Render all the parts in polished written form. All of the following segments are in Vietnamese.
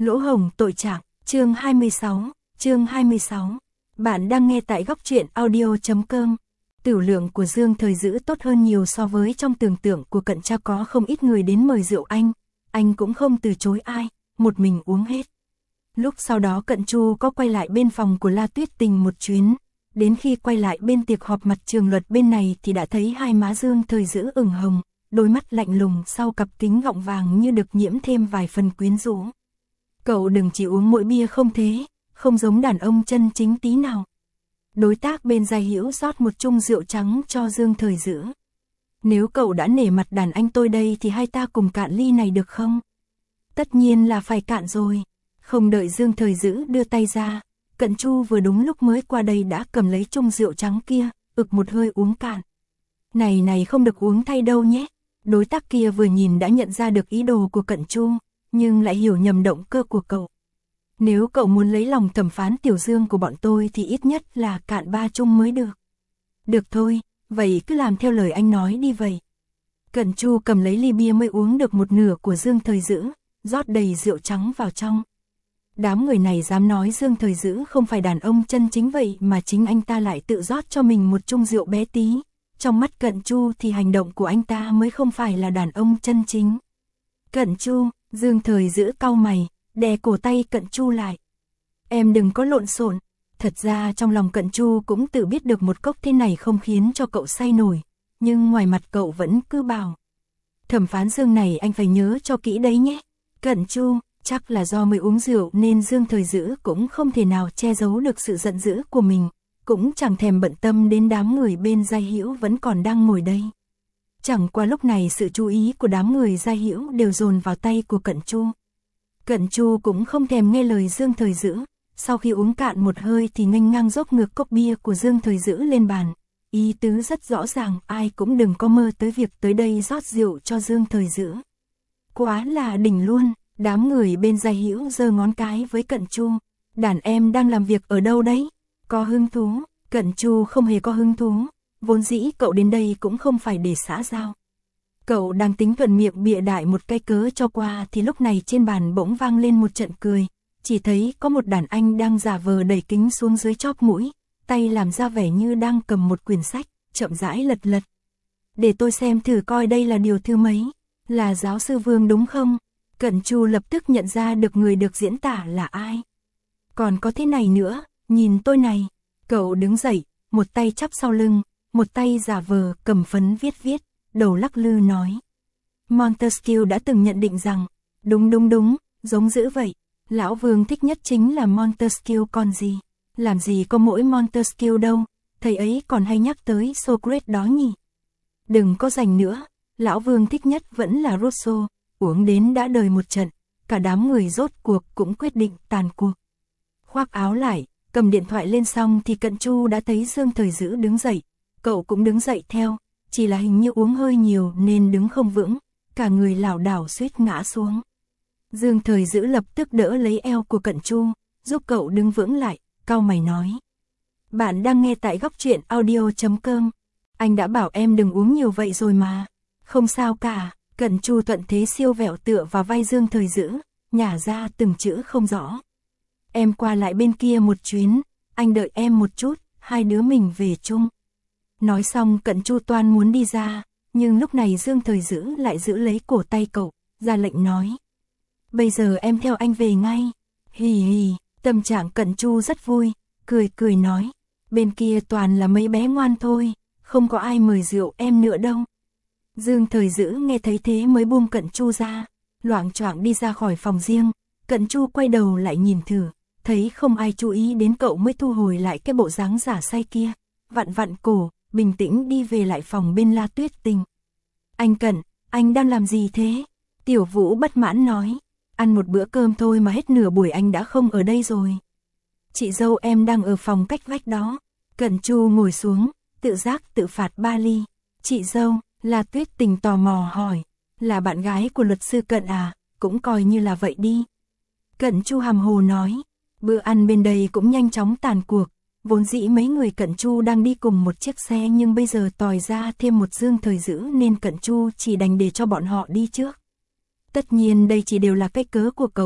Lỗ hổng tội trạng, chương 26. Bạn đang nghe tại góc truyện audio.com. Tửu lượng của Dương Thời Dữ tốt hơn nhiều so với trong tưởng tượng của cận cha, có không ít người đến mời rượu anh cũng không từ chối ai, một mình uống hết. Lúc sau đó Cận Chu có quay lại bên phòng của La Tuyết Tình một chuyến, đến khi quay lại bên tiệc họp mặt trường luật bên này thì đã thấy hai má Dương Thời Dữ ửng hồng, đôi mắt lạnh lùng sau cặp kính gọng vàng như được nhiễm thêm vài phần quyến rũ. Cậu đừng chỉ uống mỗi bia không thế, không giống đàn ông chân chính tí nào. Đối tác bên Giai Hữu rót một chung rượu trắng cho Dương Thời Dữ. Nếu cậu đã nể mặt đàn anh tôi đây thì hai ta cùng cạn ly này được không? Tất nhiên là phải cạn rồi. Không đợi Dương Thời Dữ đưa tay ra, Cận Chu vừa đúng lúc mới qua đây đã cầm lấy chung rượu trắng kia, ực một hơi uống cạn. Này không được uống thay đâu nhé. Đối tác kia vừa nhìn đã nhận ra được ý đồ của Cận Chu, nhưng lại hiểu nhầm động cơ của cậu. Nếu cậu muốn lấy lòng thẩm phán Tiểu Dương của bọn tôi thì ít nhất là cạn 3 chung mới được. Được thôi, vậy cứ làm theo lời anh nói đi vậy. Cận Chu cầm lấy ly bia mới uống được một nửa của Dương Thời Dữ, rót đầy rượu trắng vào trong. Đám người này dám nói Dương Thời Dữ không phải đàn ông chân chính vậy mà chính anh ta lại tự rót cho mình một chung rượu bé tí. Trong mắt Cận Chu thì hành động của anh ta mới không phải là đàn ông chân chính. Cận Chu, Dương Thời Dữ cau mày, đè cổ tay Cận Chu lại. Em đừng có lộn xộn. Thật ra trong lòng Cận Chu cũng tự biết được một cốc thế này không khiến cho cậu say nổi, nhưng ngoài mặt cậu vẫn cứ bảo. Thẩm phán Dương này anh phải nhớ cho kỹ đấy nhé. Cận Chu, chắc là do mới uống rượu nên Dương Thời Dữ cũng không thể nào che giấu được sự giận dữ của mình, cũng chẳng thèm bận tâm đến đám người bên Giai Hữu vẫn còn đang ngồi đây. Chẳng qua lúc này sự chú ý của đám người Giai Hữu đều dồn vào tay của Cận Chu. Cận Chu cũng không thèm nghe lời Dương Thời Dữ, sau khi uống cạn một hơi thì nghênh ngang dốc ngược cốc bia của Dương Thời Dữ lên bàn. Ý tứ rất rõ ràng, ai cũng đừng có mơ tới việc tới đây rót rượu cho Dương Thời Dữ. Quá là đỉnh luôn. Đám người bên Giai Hữu giơ ngón cái với Cận Chu. Đàn em đang làm việc ở đâu đấy? Có hứng thú? Cận Chu không hề có hứng thú. Vốn dĩ cậu đến đây cũng không phải để xã giao. Cậu đang tính thuận miệng bịa đại một cái cớ cho qua thì lúc này trên bàn bỗng vang lên một trận cười. Chỉ thấy có một đàn anh đang giả vờ đẩy kính xuống dưới chóp mũi, tay làm ra vẻ như đang cầm một quyển sách, chậm rãi lật. Để tôi xem thử coi đây là điều thứ mấy. Là giáo sư Vương đúng không? Cận Chu lập tức nhận ra được người được diễn tả là ai. Còn có thế này nữa, nhìn tôi này. Cậu đứng dậy, một tay chắp sau lưng, một tay giả vờ cầm phấn viết, đầu lắc lư nói. Montesquieu đã từng nhận định rằng, đúng, giống dữ vậy. Lão Vương thích nhất chính là Montesquieu còn gì. Làm gì có mỗi Montesquieu đâu, thầy ấy còn hay nhắc tới Socrates đó nhỉ. Đừng có giành nữa, Lão Vương thích nhất vẫn là Rousseau. Uống đến đã đời một trận, cả đám người rốt cuộc cũng quyết định tàn cuộc. Khoác áo lại, cầm điện thoại lên xong thì Cận Chu đã thấy Dương Thời Dữ đứng dậy, cậu cũng đứng dậy theo, chỉ là hình như uống hơi nhiều nên đứng không vững, cả người lảo đảo suýt ngã xuống. Dương Thời Dữ lập tức đỡ lấy eo của Cận Chu, giúp cậu đứng vững lại, cau mày nói. Bạn đang nghe tại góc truyện audio.com, anh đã bảo em đừng uống nhiều vậy rồi mà, không sao cả. Cận Chu thuận thế siêu vẹo tựa vào vai Dương Thời Dữ, nhả ra từng chữ không rõ. Em qua lại bên kia một chuyến, anh đợi em một chút, hai đứa mình về chung. Nói xong Cận Chu toan muốn đi ra, nhưng lúc này Dương Thời Dữ lại giữ lấy cổ tay cậu, ra lệnh nói. Bây giờ em theo anh về ngay. Hì, tâm trạng Cận Chu rất vui, cười nói. Bên kia toàn là mấy bé ngoan thôi, không có ai mời rượu em nữa đâu. Dương Thời Dữ nghe thấy thế mới buông Cận Chu ra, loạng choạng đi ra khỏi phòng riêng. Cận Chu quay đầu lại nhìn thử, thấy không ai chú ý đến cậu mới thu hồi lại cái bộ dáng giả say kia, vặn cổ, bình tĩnh đi về lại phòng bên La Tuyết Tình. Anh Cận, anh đang làm gì thế? Tiểu Vũ bất mãn nói, ăn một bữa cơm thôi mà hết nửa buổi anh đã không ở đây rồi. Chị dâu em đang ở phòng cách vách đó. Cận Chu ngồi xuống, tự giác tự phạt 3 ly. Chị dâu, La Tuyết Tình tò mò hỏi, là bạn gái của luật sư Cận à, cũng coi như là vậy đi. Cận Chu hàm hồ nói, bữa ăn bên đây cũng nhanh chóng tàn cuộc, vốn dĩ mấy người Cận Chu đang đi cùng một chiếc xe nhưng bây giờ tòi ra thêm một Dương Thời Dữ nên Cận Chu chỉ đành để cho bọn họ đi trước. Tất nhiên đây chỉ đều là cái cớ của cậu,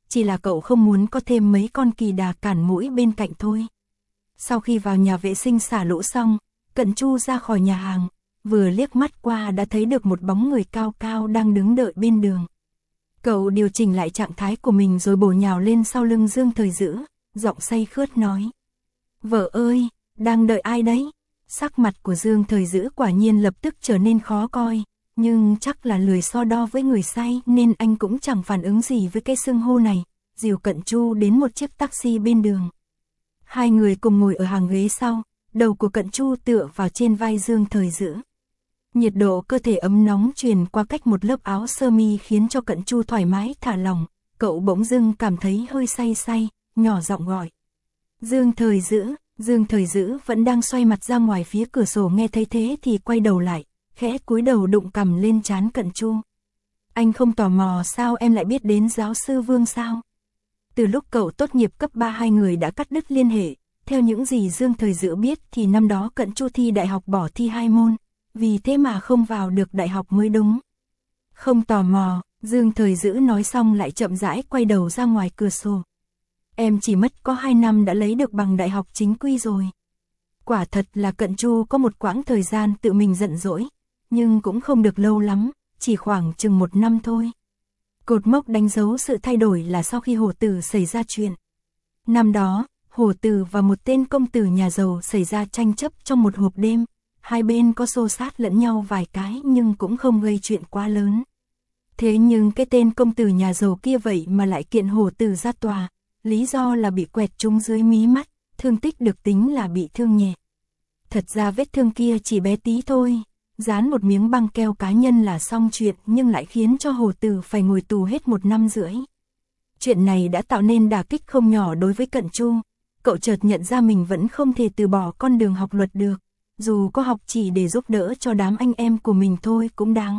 chỉ là cậu không muốn có thêm mấy con kỳ đà cản mũi bên cạnh thôi. Sau khi vào nhà vệ sinh xả lũ xong, Cận Chu ra khỏi nhà hàng, vừa liếc mắt qua đã thấy được một bóng người cao cao đang đứng đợi bên đường. Cậu điều chỉnh lại trạng thái của mình rồi bổ nhào lên sau lưng Dương Thời Dữ, giọng say khướt nói. Vợ ơi, đang đợi ai đấy? Sắc mặt của Dương Thời Dữ quả nhiên lập tức trở nên khó coi, nhưng chắc là lười so đo với người say nên anh cũng chẳng phản ứng gì với cái xưng hô này, dìu Cận Chu đến một chiếc taxi bên đường. Hai người cùng ngồi ở hàng ghế sau, đầu của Cận Chu tựa vào trên vai Dương Thời Dữ. Nhiệt độ cơ thể ấm nóng truyền qua cách một lớp áo sơ mi khiến cho Cận Chu thoải mái thả lỏng, cậu bỗng dưng cảm thấy hơi say say, nhỏ giọng gọi. Dương Thời Dữ vẫn đang xoay mặt ra ngoài phía cửa sổ, nghe thấy thế thì quay đầu lại, khẽ cúi đầu đụng cằm lên trán Cận Chu. Anh không tò mò sao em lại biết đến giáo sư Vương sao? Từ lúc cậu tốt nghiệp cấp 3 hai người đã cắt đứt liên hệ, theo những gì Dương Thời Dữ biết thì năm đó Cận Chu thi đại học bỏ thi 2 môn, vì thế mà không vào được đại học mới đúng. Không tò mò, Dương Thời Dữ nói xong lại chậm rãi quay đầu ra ngoài cửa sổ. Em chỉ mất có 2 năm đã lấy được bằng đại học chính quy rồi. Quả thật là Cận Chu có một quãng thời gian tự mình giận dỗi, nhưng cũng không được lâu lắm, chỉ khoảng chừng 1 năm thôi. Cột mốc đánh dấu sự thay đổi là sau khi Hồ Tử xảy ra chuyện. Năm đó, Hồ Tử và một tên công tử nhà giàu xảy ra tranh chấp trong một hộp đêm, hai bên có xô xát lẫn nhau vài cái nhưng cũng không gây chuyện quá lớn. Thế nhưng cái tên công tử nhà giàu kia vậy mà lại kiện Hồ Tử ra tòa, lý do là bị quẹt trúng dưới mí mắt, thương tích được tính là bị thương nhẹ. Thật ra vết thương kia chỉ bé tí thôi, dán một miếng băng keo cá nhân là xong chuyện nhưng lại khiến cho Hồ Tử phải ngồi tù hết 1 năm rưỡi. Chuyện này đã tạo nên đả kích không nhỏ đối với Cận Chu, cậu chợt nhận ra mình vẫn không thể từ bỏ con đường học luật được, dù có học chỉ để giúp đỡ cho đám anh em của mình thôi cũng đáng.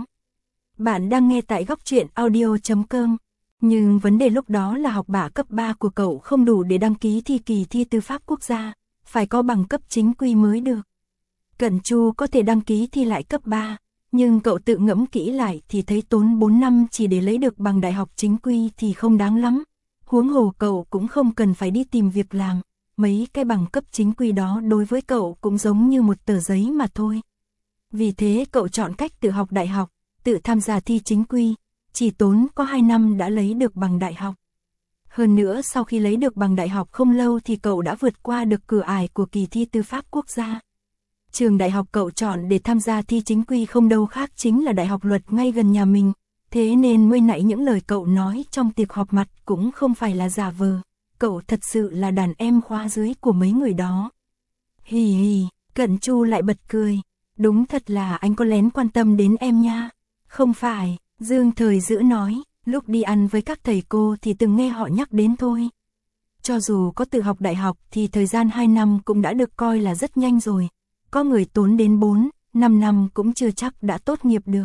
Bạn đang nghe tại Góc Truyện Audio.com. Nhưng vấn đề lúc đó là học bạ cấp 3 của cậu không đủ để đăng ký thi kỳ thi tư pháp quốc gia, phải có bằng cấp chính quy mới được. Cận Chu có thể đăng ký thi lại cấp 3, nhưng cậu tự ngẫm kỹ lại thì thấy tốn 4 năm chỉ để lấy được bằng đại học chính quy thì không đáng lắm. Huống hồ cậu cũng không cần phải đi tìm việc làm, mấy cái bằng cấp chính quy đó đối với cậu cũng giống như một tờ giấy mà thôi. Vì thế cậu chọn cách tự học đại học, tự tham gia thi chính quy, chỉ tốn có 2 năm đã lấy được bằng đại học. Hơn nữa sau khi lấy được bằng đại học không lâu thì cậu đã vượt qua được cửa ải của kỳ thi tư pháp quốc gia. Trường đại học cậu chọn để tham gia thi chính quy không đâu khác chính là Đại học Luật ngay gần nhà mình, thế nên mới nãy những lời cậu nói trong tiệc họp mặt cũng không phải là giả vờ, cậu thật sự là đàn em khóa dưới của mấy người đó. Hì hì, Cận Chu lại bật cười, đúng thật là anh có lén quan tâm đến em nha. Không phải, Dương Thời Dữ nói, lúc đi ăn với các thầy cô thì từng nghe họ nhắc đến thôi. Cho dù có tự học đại học thì thời gian 2 năm cũng đã được coi là rất nhanh rồi. Có người tốn đến 4, 5 năm cũng chưa chắc đã tốt nghiệp được.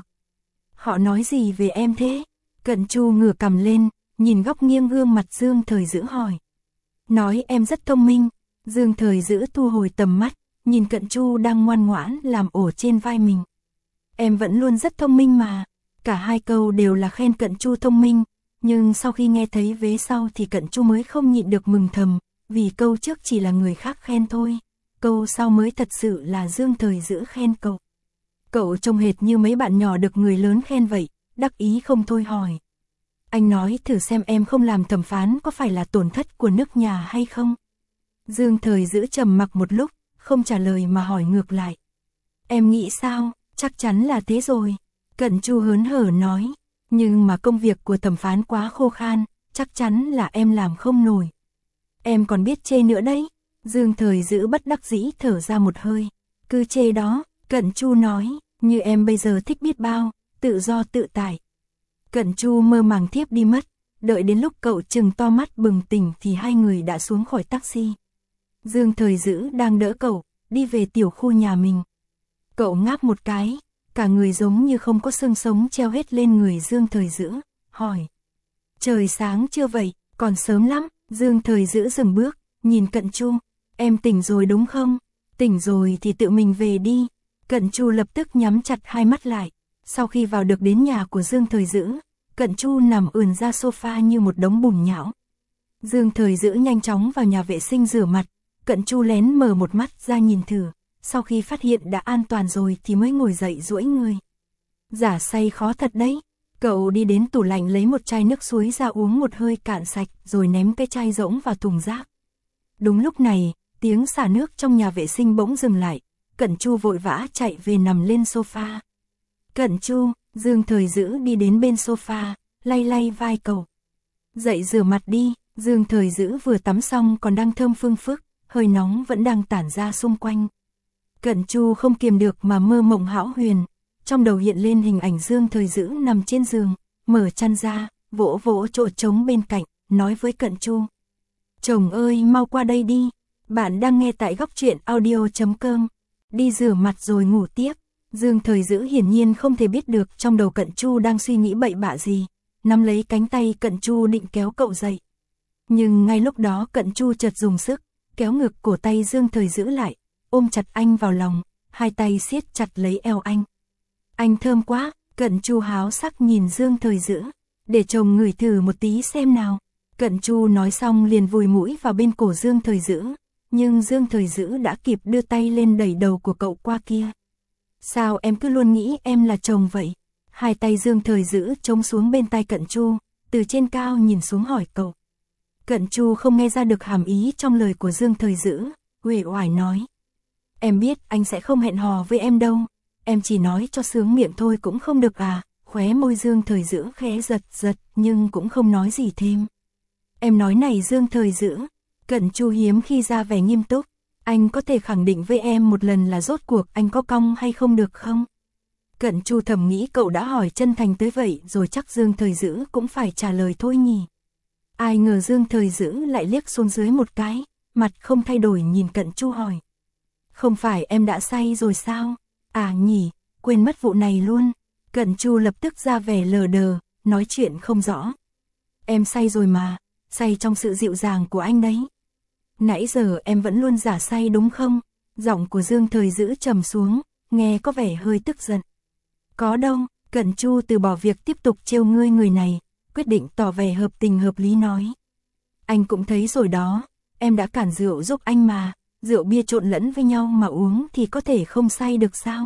Họ nói gì về em thế? Cận Chu ngửa cằm lên, nhìn góc nghiêng gương mặt Dương Thời Dữ hỏi. Nói em rất thông minh. Dương Thời Dữ thu hồi tầm mắt, nhìn Cận Chu đang ngoan ngoãn làm ổ trên vai mình. Em vẫn luôn rất thông minh mà. Cả hai câu đều là khen Cận Chu thông minh, nhưng sau khi nghe thấy vế sau thì Cận Chu mới không nhịn được mừng thầm, vì câu trước chỉ là người khác khen thôi. Câu sau mới thật sự là Dương Thời Dữ khen cậu. Cậu trông hệt như mấy bạn nhỏ được người lớn khen vậy, đắc ý không thôi hỏi. Anh nói thử xem em không làm thẩm phán có phải là tổn thất của nước nhà hay không? Dương Thời Dữ trầm mặc một lúc, không trả lời mà hỏi ngược lại. Em nghĩ sao? Chắc chắn là thế rồi. Cận Chu hớn hở nói. Nhưng mà công việc của thẩm phán quá khô khan, chắc chắn là em làm không nổi. Em còn biết chê nữa đấy. Dương Thời Dữ bất đắc dĩ thở ra một hơi. Cứ chê đó, Cận Chu nói, như em bây giờ thích biết bao, tự do tự tại. Cận Chu mơ màng thiếp đi mất, đợi đến lúc cậu trừng to mắt bừng tỉnh thì hai người đã xuống khỏi taxi. Dương Thời Dữ đang đỡ cậu, đi về tiểu khu nhà mình. Cậu ngáp một cái, cả người giống như không có xương sống treo hết lên người Dương Thời Dữ, hỏi. Trời sáng chưa vậy, còn sớm lắm. Dương Thời Dữ dừng bước, nhìn Cận Chu. Em tỉnh rồi đúng không? Tỉnh rồi thì tự mình về đi. Cận Chu lập tức nhắm chặt hai mắt lại. Sau khi vào được đến nhà của Dương Thời Dữ, Cận Chu nằm ườn ra sofa như một đống bùn nhão. Dương Thời Dữ nhanh chóng vào nhà vệ sinh rửa mặt, Cận Chu lén mở một mắt ra nhìn thử, sau khi phát hiện đã an toàn rồi thì mới ngồi dậy duỗi người. Giả say khó thật đấy. Cậu đi đến tủ lạnh lấy một chai nước suối ra uống một hơi cạn sạch rồi ném cái chai rỗng vào thùng rác. Đúng lúc này, tiếng xả nước trong nhà vệ sinh bỗng dừng lại, Cận Chu vội vã chạy về nằm lên sofa. Cận Chu, Dương Thời Dữ đi đến bên sofa, lay lay vai cậu. Dậy rửa mặt đi. Dương Thời Dữ vừa tắm xong còn đang thơm phưng phức, hơi nóng vẫn đang tản ra xung quanh. Cận Chu không kiềm được mà mơ mộng hão huyền, trong đầu hiện lên hình ảnh Dương Thời Dữ nằm trên giường, mở chăn ra, vỗ vỗ chỗ trống bên cạnh, nói với Cận Chu. Chồng ơi mau qua đây đi, bạn đang nghe tại Góc Truyện Audio.com, đi rửa mặt rồi ngủ tiếp. Dương Thời Dữ hiển nhiên không thể biết được trong đầu Cận Chu đang suy nghĩ bậy bạ gì, nắm lấy cánh tay Cận Chu định kéo cậu dậy. Nhưng ngay lúc đó Cận Chu chợt dùng sức, kéo ngược cổ tay Dương Thời Dữ lại, ôm chặt anh vào lòng, hai tay siết chặt lấy eo anh. Anh thơm quá, Cận Chu háo sắc nhìn Dương Thời Dữ, để chồng ngửi thử một tí xem nào. Cận Chu nói xong liền vùi mũi vào bên cổ Dương Thời Dữ, nhưng Dương Thời Dữ đã kịp đưa tay lên đẩy đầu của cậu qua kia. Sao em cứ luôn nghĩ em là chồng vậy? Hai tay Dương Thời Dữ chống xuống bên tai Cận Chu, từ trên cao nhìn xuống hỏi cậu. Cận Chu không nghe ra được hàm ý trong lời của Dương Thời Dữ, uể oải nói. Em biết anh sẽ không hẹn hò với em đâu, em chỉ nói cho sướng miệng thôi cũng không được à? Khóe môi Dương Thời Dữ khẽ giật giật nhưng cũng không nói gì thêm. Em nói này Dương Thời Dữ, Cận Chu hiếm khi ra vẻ nghiêm túc, anh có thể khẳng định với em một lần là rốt cuộc anh có cong hay không được không? Cận Chu thầm nghĩ cậu đã hỏi chân thành tới vậy rồi chắc Dương Thời Dữ cũng phải trả lời thôi nhỉ. Ai ngờ Dương Thời Dữ lại liếc xuống dưới một cái, mặt không thay đổi nhìn Cận Chu hỏi. Không phải em đã say rồi sao? À nhỉ, quên mất vụ này luôn. Cận Chu lập tức ra vẻ lờ đờ, nói chuyện không rõ. Em say rồi mà, say trong sự dịu dàng của anh đấy. Nãy giờ em vẫn luôn giả say đúng không? Giọng của Dương Thời Dữ trầm xuống, nghe có vẻ hơi tức giận. Có đâu, Cận Chu từ bỏ việc tiếp tục trêu ngươi người này, quyết định tỏ vẻ hợp tình hợp lý nói. Anh cũng thấy rồi đó, em đã cản rượu giúp anh mà, rượu bia trộn lẫn với nhau mà uống thì có thể không say được sao?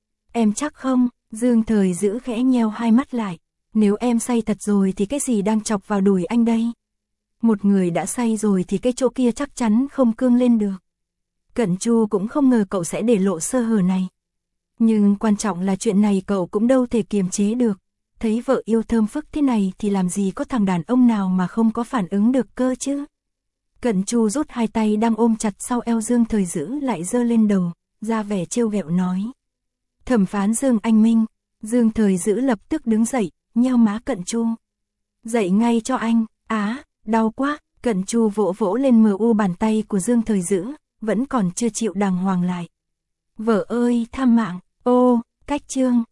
Em chắc không? Dương Thời Dữ khẽ nheo hai mắt lại, nếu em say thật rồi thì cái gì đang chọc vào đùi anh đây? Một người đã say rồi thì cái chỗ kia chắc chắn không cương lên được. Cận Chu cũng không ngờ cậu sẽ để lộ sơ hở này. Nhưng quan trọng là chuyện này cậu cũng đâu thể kiềm chế được. Thấy vợ yêu thơm phức thế này thì làm gì có thằng đàn ông nào mà không có phản ứng được cơ chứ. Cận Chu rút hai tay đang ôm chặt sau eo Dương Thời Dữ lại giơ lên đầu, ra vẻ trêu ghẹo nói. Thẩm phán Dương Anh Minh. Dương Thời Dữ lập tức đứng dậy, nheo má Cận Chu. Dậy ngay cho anh. Á, đau quá. Cận Chu vỗ vỗ lên mờ u bàn tay của Dương Thời Dữ, vẫn còn chưa chịu đàng hoàng lại. Vợ ơi, tha mạng. Ô, cách chương.